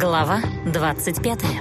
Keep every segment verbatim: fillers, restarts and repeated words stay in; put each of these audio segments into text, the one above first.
Глава двадцать пятая.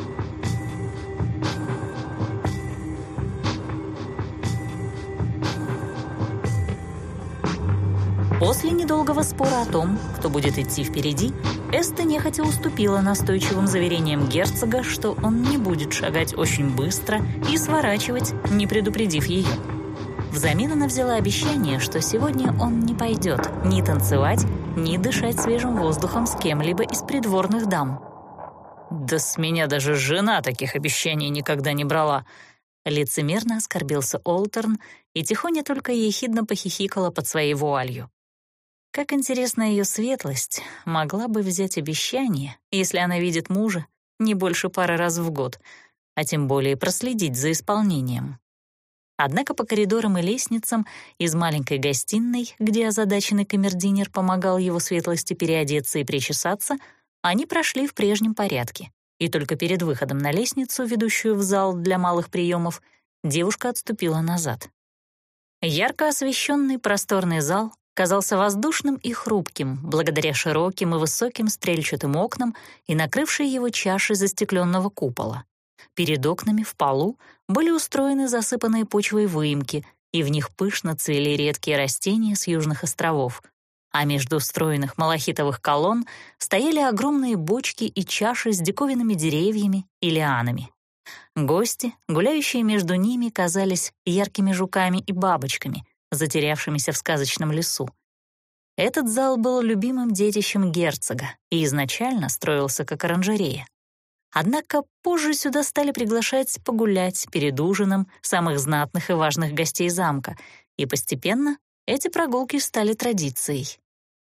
После недолгого спора о том, кто будет идти впереди, Эста нехотя уступила настойчивым заверениям герцога, что он не будет шагать очень быстро и сворачивать, не предупредив ее. Взамен она взяла обещание, что сегодня он не пойдет ни танцевать, ни дышать свежим воздухом с кем-либо из придворных дам. «Да с меня даже жена таких обещаний никогда не брала!» Лицемерно оскорбился Олтерн, и Тихоня только ехидно похихикала под своей вуалью. Как интересно, ее светлость могла бы взять обещание, если она видит мужа не больше пары раз в год, а тем более проследить за исполнением. Однако по коридорам и лестницам из маленькой гостиной, где озадаченный камердинер помогал его светлости переодеться и причесаться, они прошли в прежнем порядке, и только перед выходом на лестницу, ведущую в зал для малых приемов, девушка отступила назад. Ярко освещенный просторный зал казался воздушным и хрупким благодаря широким и высоким стрельчатым окнам и накрывшей его чашей застекленного купола. Перед окнами в полу были устроены засыпанные почвой выемки, и в них пышно цвели редкие растения с южных островов. А между стройных малахитовых колонн стояли огромные бочки и чаши с диковинными деревьями и лианами. Гости, гуляющие между ними, казались яркими жуками и бабочками, затерявшимися в сказочном лесу. Этот зал был любимым детищем герцога и изначально строился как оранжерея. Однако позже сюда стали приглашать погулять перед ужином самых знатных и важных гостей замка, и постепенно эти прогулки стали традицией.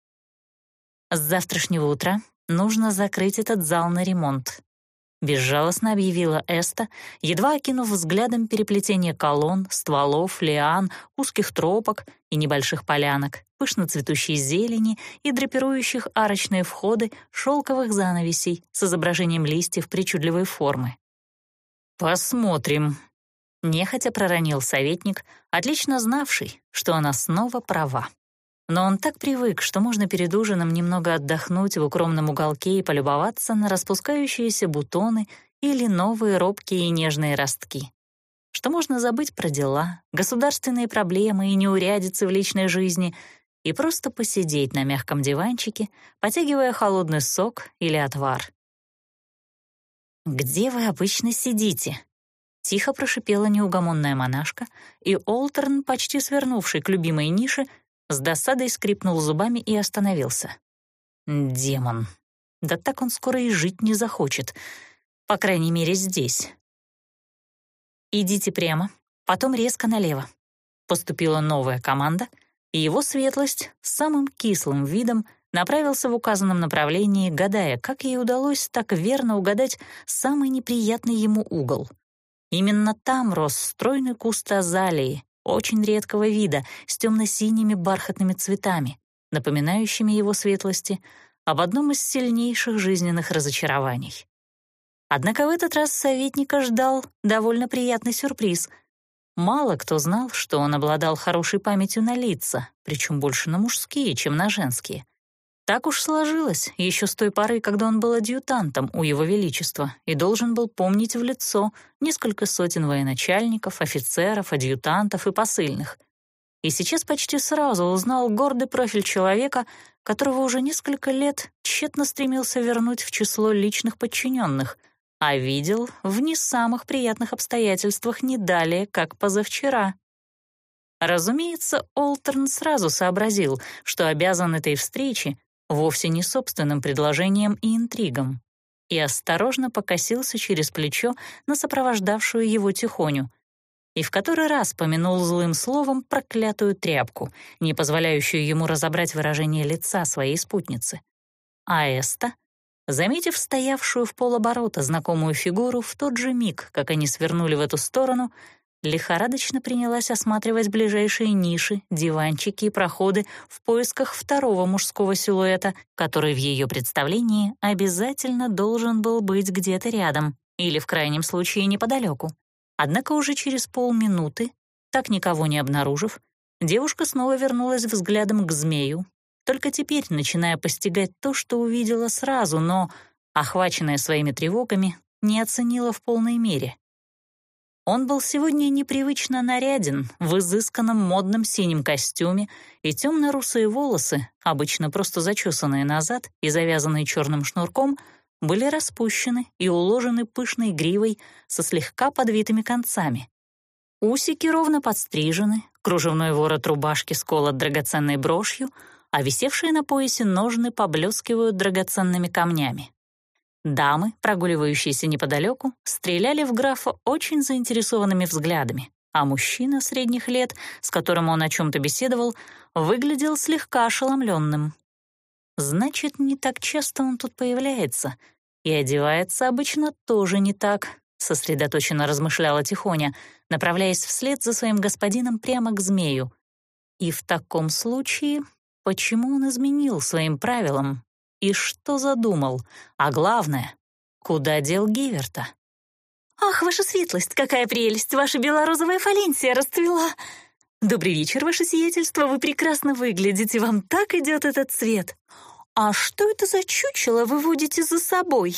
С завтрашнего утра нужно закрыть этот зал на ремонт, безжалостно объявила Эста, едва окинув взглядом переплетение колонн, стволов, лиан, узких тропок и небольших полянок, пышно цветущей зелени и драпирующих арочные входы шелковых занавесей с изображением листьев причудливой формы. «Посмотрим», — нехотя проронил советник, отлично знавший, что она снова права. Но он так привык, что можно перед ужином немного отдохнуть в укромном уголке и полюбоваться на распускающиеся бутоны или новые робкие и нежные ростки, что можно забыть про дела, государственные проблемы и неурядицы в личной жизни и просто посидеть на мягком диванчике, потягивая холодный сок или отвар. «Где вы обычно сидите?» — тихо прошипела неугомонная монашка, и Олтерн, почти свернувший к любимой нише, с досадой скрипнул зубами и остановился. Демон. Да так он скоро и жить не захочет. По крайней мере, здесь. «Идите прямо, потом резко налево». Поступила новая команда, и его светлость с самым кислым видом направился в указанном направлении, гадая, как ей удалось так верно угадать самый неприятный ему угол. Именно там рос стройный куст азалии, очень редкого вида, с темно-синими бархатными цветами, напоминающими его светлости об одном из сильнейших жизненных разочарований. Однако в этот раз советника ждал довольно приятный сюрприз. Мало кто знал, что он обладал хорошей памятью на лица, причем больше на мужские, чем на женские. Так уж сложилось еще с той поры, когда он был адъютантом у Его Величества и должен был помнить в лицо несколько сотен военачальников, офицеров, адъютантов и посыльных. И сейчас почти сразу узнал гордый профиль человека, которого уже несколько лет тщетно стремился вернуть в число личных подчиненных, а видел в не самых приятных обстоятельствах не далее, как позавчера. Разумеется, Олтерн сразу сообразил, что обязан этой встрече вовсе не собственным предложением и интригам, и осторожно покосился через плечо на сопровождавшую его Тихоню и в который раз помянул злым словом проклятую тряпку, не позволяющую ему разобрать выражение лица своей спутницы. А Эста, заметив стоявшую в полоборота знакомую фигуру в тот же миг, как они свернули в эту сторону, лихорадочно принялась осматривать ближайшие ниши, диванчики и проходы в поисках второго мужского силуэта, который в ее представлении обязательно должен был быть где-то рядом или, в крайнем случае, неподалеку. Однако уже через полминуты, так никого не обнаружив, девушка снова вернулась взглядом к змею, только теперь начиная постигать то, что увидела сразу, но охваченная своими тревогами, не оценила в полной мере. Он был сегодня непривычно наряден в изысканном модном синем костюме, и темно-русые волосы, обычно просто зачесанные назад и завязанные черным шнурком, были распущены и уложены пышной гривой со слегка подвитыми концами. Усики ровно подстрижены, кружевной ворот рубашки сколот драгоценной брошью, а висевшие на поясе ножны поблескивают драгоценными камнями. Дамы, прогуливающиеся неподалеку, стреляли в графа очень заинтересованными взглядами, а мужчина средних лет, с которым он о чем-то беседовал, выглядел слегка ошеломленным. Значит, не так часто он тут появляется, и одевается обычно тоже не так, сосредоточенно размышляла Тихоня, направляясь вслед за своим господином прямо к змею. И в таком случае, почему он изменил своим правилам? И что задумал? А главное, куда дел Гиверта? «Ах, ваша светлость, какая прелесть! Ваша белорозовая фаленсия расцвела! Добрый вечер, ваше сиятельство, вы прекрасно выглядите, вам так идет этот цвет! А что это за чучело вы водите за собой?»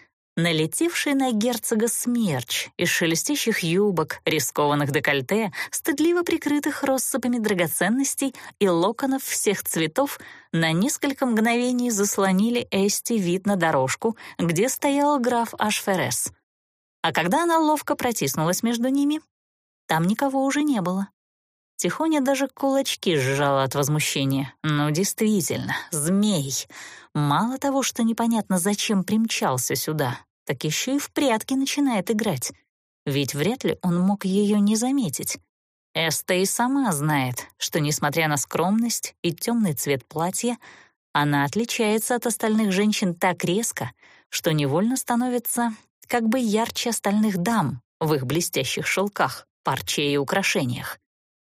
Налетевший на герцога смерч из шелестящих юбок, рискованных декольте, стыдливо прикрытых россыпями драгоценностей и локонов всех цветов, на несколько мгновений заслонили Эсти вид на дорожку, где стоял граф Ашферес. А когда она ловко протиснулась между ними, там никого уже не было. Тихоня даже кулачки сжала от возмущения. Ну, действительно, змей. Мало того, что непонятно, зачем примчался сюда, так еще и в прятки начинает играть. Ведь вряд ли он мог ее не заметить. Эста и сама знает, что, несмотря на скромность и темный цвет платья, она отличается от остальных женщин так резко, что невольно становится как бы ярче остальных дам в их блестящих шелках, парче и украшениях.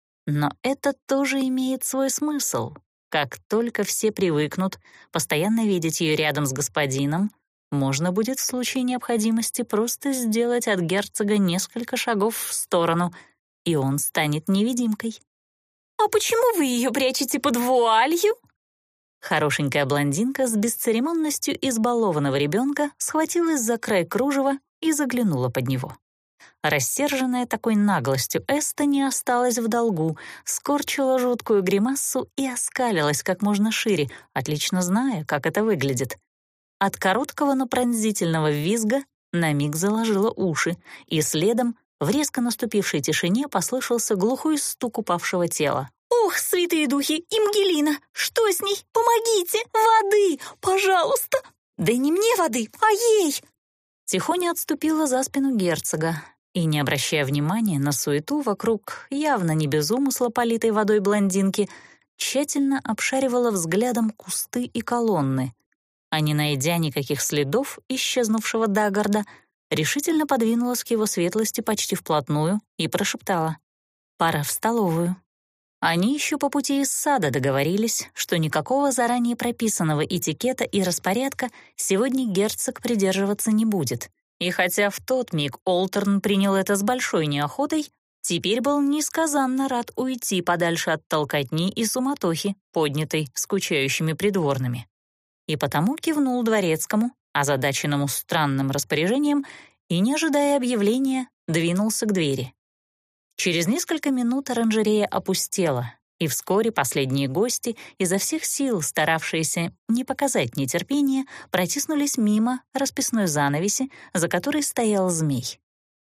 Но это тоже имеет свой смысл. Как только все привыкнут постоянно видеть ее рядом с господином, можно будет в случае необходимости просто сделать от герцога несколько шагов в сторону, и он станет невидимкой. «А почему вы ее прячете под вуалью?» Хорошенькая блондинка с бесцеремонностью избалованного ребенка схватилась за край кружева и заглянула под него. Рассерженная такой наглостью, Эста не осталась в долгу, скорчила жуткую гримассу и оскалилась как можно шире, отлично зная, как это выглядит. От короткого, но пронзительного визга на миг заложила уши, и следом в резко наступившей тишине послышался глухой стук упавшего тела. «Ох, святые духи, Имгелина! Что с ней? Помогите! Воды! Пожалуйста!» «Да не мне воды, а ей!» Тихоня отступила за спину герцога и, не обращая внимания на суету вокруг явно не без умысла политой водой блондинки, тщательно обшаривала взглядом кусты и колонны, а не найдя никаких следов исчезнувшего Дагарда, решительно подвинулась к его светлости почти вплотную и прошептала: «Пора в столовую». Они еще по пути из сада договорились, что никакого заранее прописанного этикета и распорядка сегодня герцог придерживаться не будет. И хотя в тот миг Олтерн принял это с большой неохотой, теперь был несказанно рад уйти подальше от толкотни и суматохи, поднятой скучающими придворными. И потому кивнул дворецкому, озадаченному странным распоряжением, и, не ожидая объявления, двинулся к двери. Через несколько минут оранжерея опустела, и вскоре последние гости, изо всех сил старавшиеся не показать нетерпения, протиснулись мимо расписной занавеси, за которой стоял змей.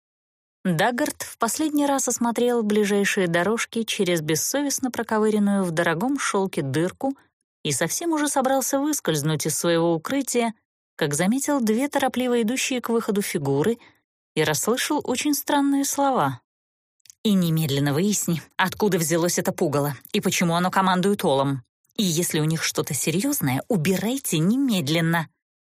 Дагард в последний раз осмотрел ближайшие дорожки через бессовестно проковыренную в дорогом шелке дырку и совсем уже собрался выскользнуть из своего укрытия, как заметил две торопливо идущие к выходу фигуры и расслышал очень странные слова. «И немедленно выясни, откуда взялось это пугало и почему оно командует Олом. И если у них что-то серьезное, убирайте немедленно».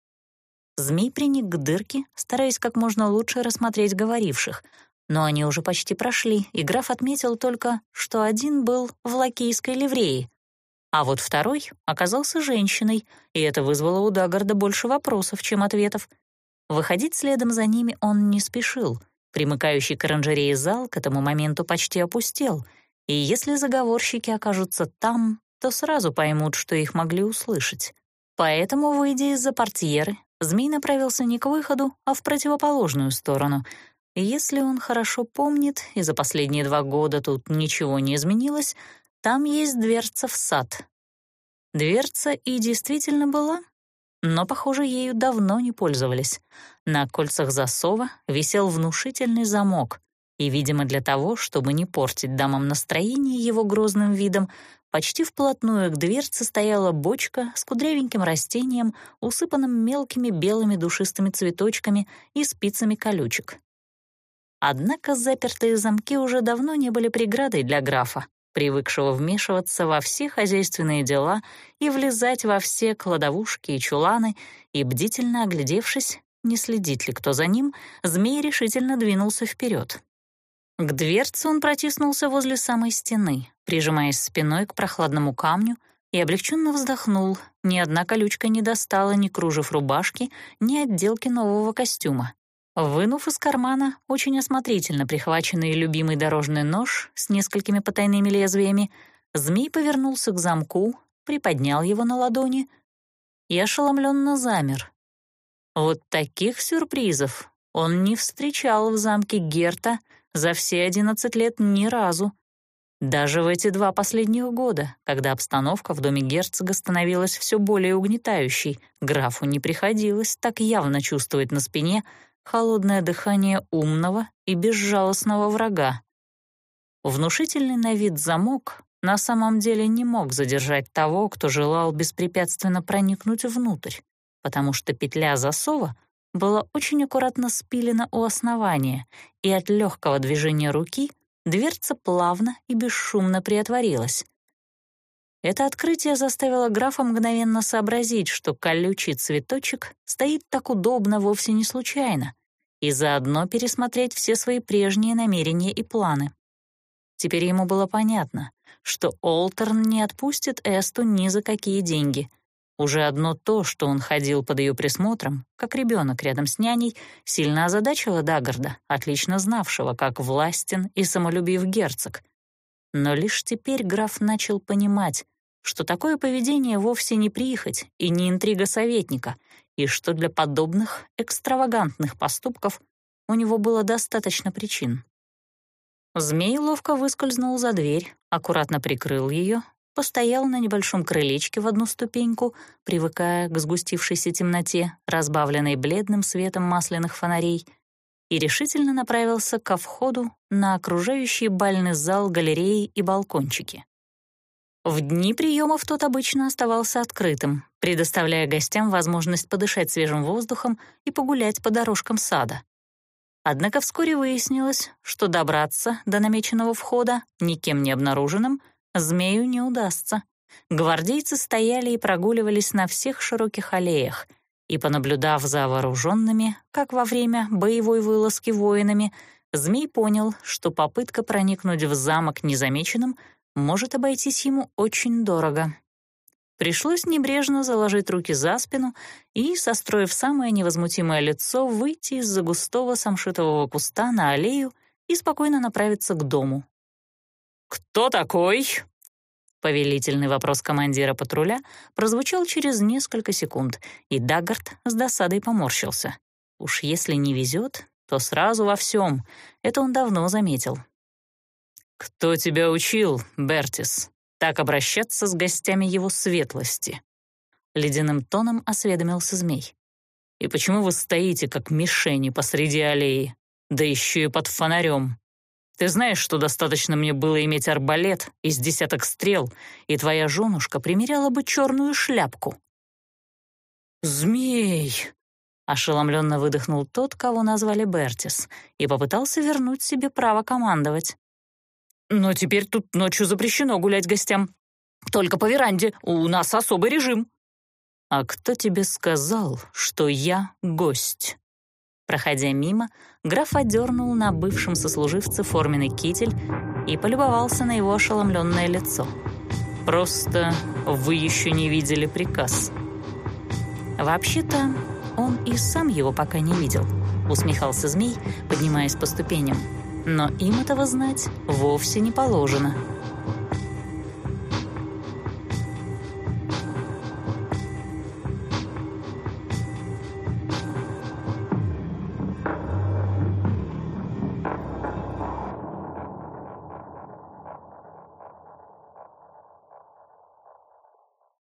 Змей приник к дырке, стараясь как можно лучше рассмотреть говоривших, но они уже почти прошли, и граф отметил только, что один был в лакейской ливреи, а вот второй оказался женщиной, и это вызвало у Дагарда больше вопросов, чем ответов. Выходить следом за ними он не спешил. Примыкающий к оранжерее зал к этому моменту почти опустел, и если заговорщики окажутся там, то сразу поймут, что их могли услышать. Поэтому, выйдя из-за портьеры, Змей направился не к выходу, а в противоположную сторону. И если он хорошо помнит, и за последние два года тут ничего не изменилось, там есть дверца в сад. Дверца и действительно была, но, похоже, ею давно не пользовались. На кольцах засова висел внушительный замок, и, видимо, для того, чтобы не портить дамам настроение его грозным видом, почти вплотную к дверце стояла бочка с кудрявеньким растением, усыпанным мелкими белыми душистыми цветочками и спицами колючек. Однако запертые замки уже давно не были преградой для графа, привыкшего вмешиваться во все хозяйственные дела и влезать во все кладовушки и чуланы, и, бдительно оглядевшись, не следит ли кто за ним, змей решительно двинулся вперед. К дверце он протиснулся возле самой стены, прижимаясь спиной к прохладному камню, и облегченно вздохнул. Ни одна колючка не достала ни кружев рубашки, ни отделки нового костюма. Вынув из кармана очень осмотрительно прихваченный любимый дорожный нож с несколькими потайными лезвиями, змей повернулся к замку, приподнял его на ладони и ошеломленно замер. Вот таких сюрпризов он не встречал в замке Герта за все одиннадцать лет ни разу. Даже в эти два последних года, когда обстановка в доме герцога становилась все более угнетающей, графу не приходилось так явно чувствовать на спине холодное дыхание умного и безжалостного врага. Внушительный на вид замок на самом деле не мог задержать того, кто желал беспрепятственно проникнуть внутрь, потому что петля засова была очень аккуратно спилена у основания, и от легкого движения руки дверца плавно и бесшумно приотворилась. Это открытие заставило графа мгновенно сообразить, что колючий цветочек стоит так удобно вовсе не случайно, и заодно пересмотреть все свои прежние намерения и планы. Теперь ему было понятно, что Олтерн не отпустит Эсту ни за какие деньги. Уже одно то, что он ходил под ее присмотром, как ребенок рядом с няней, сильно озадачило Даггарда, отлично знавшего, как властен и самолюбив герцог. Но лишь теперь граф начал понимать, что такое поведение вовсе не прихоть и не интрига советника, и что для подобных экстравагантных поступков у него было достаточно причин. Змей ловко выскользнул за дверь, аккуратно прикрыл ее, постоял на небольшом крылечке в одну ступеньку, привыкая к сгустившейся темноте, разбавленной бледным светом масляных фонарей, и решительно направился ко входу на окружающий бальный зал галереи и балкончики. В дни приемов тот обычно оставался открытым, предоставляя гостям возможность подышать свежим воздухом и погулять по дорожкам сада. Однако вскоре выяснилось, что добраться до намеченного входа, никем не обнаруженным, змею не удастся. Гвардейцы стояли и прогуливались на всех широких аллеях, и, понаблюдав за вооруженными, как во время боевой вылазки воинами, змей понял, что попытка проникнуть в замок незамеченным может обойтись ему очень дорого. Пришлось небрежно заложить руки за спину и, состроив самое невозмутимое лицо, выйти из-за густого самшитового куста на аллею и спокойно направиться к дому. «Кто такой?» Повелительный вопрос командира патруля прозвучал через несколько секунд, и Даггард с досадой поморщился. Уж если не везет, то сразу во всем. Это он давно заметил. «Кто тебя учил, Бертис, так обращаться с гостями его светлости?» Ледяным тоном осведомился змей. «И почему вы стоите, как мишени посреди аллеи, да еще и под фонарем? Ты знаешь, что достаточно мне было иметь арбалет из десяток стрел, и твоя женушка примеряла бы черную шляпку?» «Змей!» — ошеломленно выдохнул тот, кого назвали Бертис, и попытался вернуть себе право командовать. «Но теперь тут ночью запрещено гулять гостям. Только по веранде, у нас особый режим». «А кто тебе сказал, что я гость?» Проходя мимо, граф одернул на бывшем сослуживце форменный китель и полюбовался на его ошеломленное лицо. «Просто вы еще не видели приказ». «Вообще-то он и сам его пока не видел», — усмехался змей, поднимаясь по ступеням. «Но им этого знать вовсе не положено».